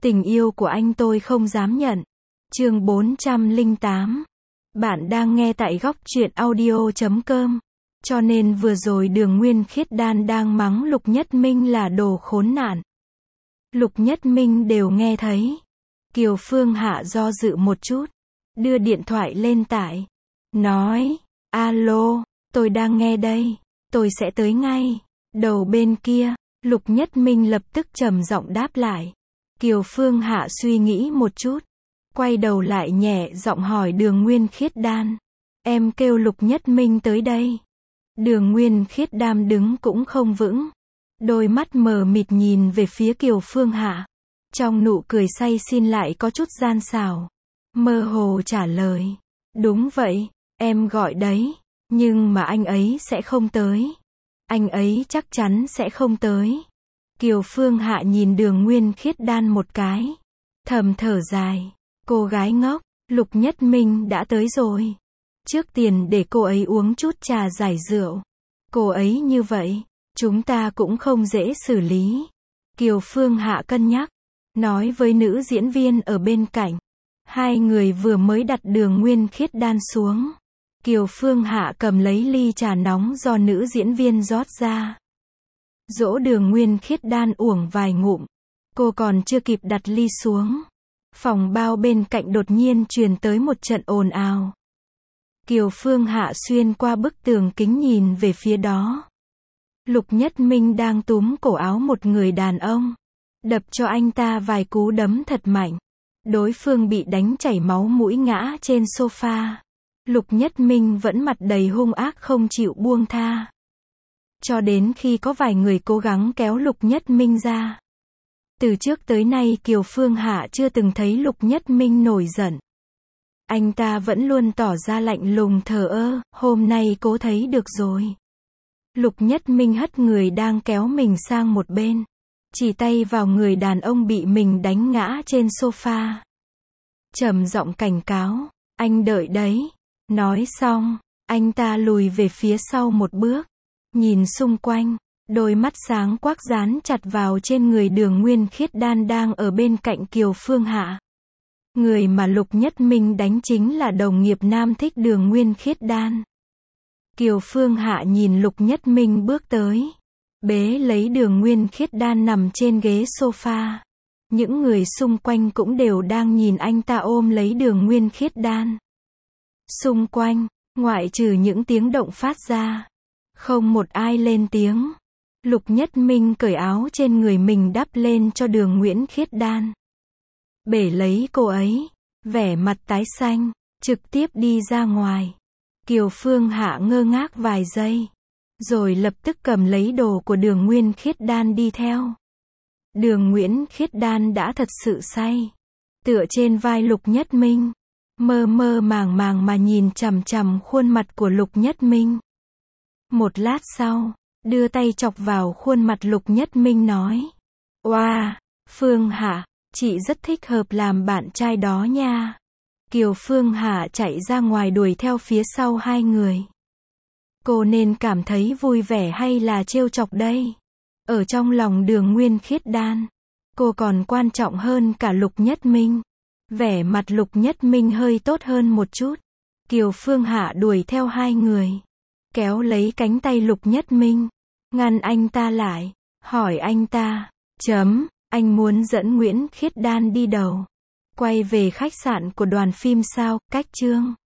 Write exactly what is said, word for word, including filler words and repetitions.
Tình yêu của anh tôi không dám nhận. Chương bốn trăm lẻ tám. Bạn đang nghe tại góc truyện audio chấm com. Cho nên vừa rồi Đường Nguyên Khiết Đan đang mắng Lục Nhất Minh là đồ khốn nạn. Lục Nhất Minh đều nghe thấy. Kiều Phương Hạ do dự một chút, đưa điện thoại lên tải, nói, alo, tôi đang nghe đây, tôi sẽ tới ngay. Đầu bên kia, Lục Nhất Minh lập tức trầm giọng đáp lại. Kiều Phương Hạ suy nghĩ một chút, quay đầu lại nhẹ giọng hỏi Đường Nguyên Khiết Đan, em kêu Lục Nhất Minh tới đây. Đường Nguyên Khiết Đan đứng cũng không vững, đôi mắt mờ mịt nhìn về phía Kiều Phương Hạ, trong nụ cười say xin lại có chút gian xảo, mơ hồ trả lời, đúng vậy, em gọi đấy, nhưng mà anh ấy sẽ không tới. Anh ấy chắc chắn sẽ không tới. Kiều Phương Hạ nhìn Đường Nguyên Khiết Đan một cái, thầm thở dài, cô gái ngốc, Lục Nhất Minh đã tới rồi. Trước tiền để cô ấy uống chút trà giải rượu. Cô ấy như vậy, chúng ta cũng không dễ xử lý. Kiều Phương Hạ cân nhắc, nói với nữ diễn viên ở bên cạnh. Hai người vừa mới đặt Đường Nguyên Khiết Đan xuống. Kiều Phương Hạ cầm lấy ly trà nóng do nữ diễn viên rót ra, dỗ Đường Nguyên Khiết Đan uổng vài ngụm. Cô còn chưa kịp đặt ly xuống, phòng bao bên cạnh đột nhiên truyền tới một trận ồn ào. Kiều Phương Hạ xuyên qua bức tường kính nhìn về phía đó. Lục Nhất Minh đang túm cổ áo một người đàn ông, đập cho anh ta vài cú đấm thật mạnh. Đối phương bị đánh chảy máu mũi ngã trên sofa. Lục Nhất Minh vẫn mặt đầy hung ác không chịu buông tha. Cho đến khi có vài người cố gắng kéo Lục Nhất Minh ra. Từ trước tới nay Kiều Phương Hạ chưa từng thấy Lục Nhất Minh nổi giận. Anh ta vẫn luôn tỏ ra lạnh lùng thờ ơ, hôm nay cố thấy được rồi. Lục Nhất Minh hất người đang kéo mình sang một bên, chỉ tay vào người đàn ông bị mình đánh ngã trên sofa. Trầm giọng cảnh cáo, anh đợi đấy. Nói xong, anh ta lùi về phía sau một bước, nhìn xung quanh, đôi mắt sáng quắc dán chặt vào trên người Đường Nguyên Khiết Đan đang ở bên cạnh Kiều Phương Hạ. Người mà Lục Nhất Minh đánh chính là đồng nghiệp nam thích Đường Nguyên Khiết Đan. Kiều Phương Hạ nhìn Lục Nhất Minh bước tới, bế lấy Đường Nguyên Khiết Đan nằm trên ghế sofa. Những người xung quanh cũng đều đang nhìn anh ta ôm lấy Đường Nguyên Khiết Đan. Xung quanh, ngoại trừ những tiếng động phát ra, không một ai lên tiếng. Lục Nhất Minh cởi áo trên người mình đắp lên cho Đường Nguyễn Khiết Đan, bể lấy cô ấy, vẻ mặt tái xanh, trực tiếp đi ra ngoài. Kiều Phương Hạ ngơ ngác vài giây, rồi lập tức cầm lấy đồ của Đường Nguyên Khiết Đan đi theo. Đường Nguyễn Khiết Đan đã thật sự say, tựa trên vai Lục Nhất Minh, mơ mơ màng màng mà nhìn chằm chằm khuôn mặt của Lục Nhất Minh. Một lát sau, đưa tay chọc vào khuôn mặt Lục Nhất Minh nói, oa, wow, Phương Hạ, chị rất thích hợp làm bạn trai đó nha. Kiều Phương Hạ chạy ra ngoài đuổi theo phía sau hai người. Cô nên cảm thấy vui vẻ hay là trêu chọc đây? Ở trong lòng Đường Nguyên Khiết Đan, cô còn quan trọng hơn cả Lục Nhất Minh. Vẻ mặt Lục Nhất Minh hơi tốt hơn một chút. Kiều Phương Hạ đuổi theo hai người, kéo lấy cánh tay Lục Nhất Minh, ngăn anh ta lại, hỏi anh ta, chấm, anh muốn dẫn Nguyễn Khiết Đan đi đâu? Quay về khách sạn của đoàn phim sao? Cách chương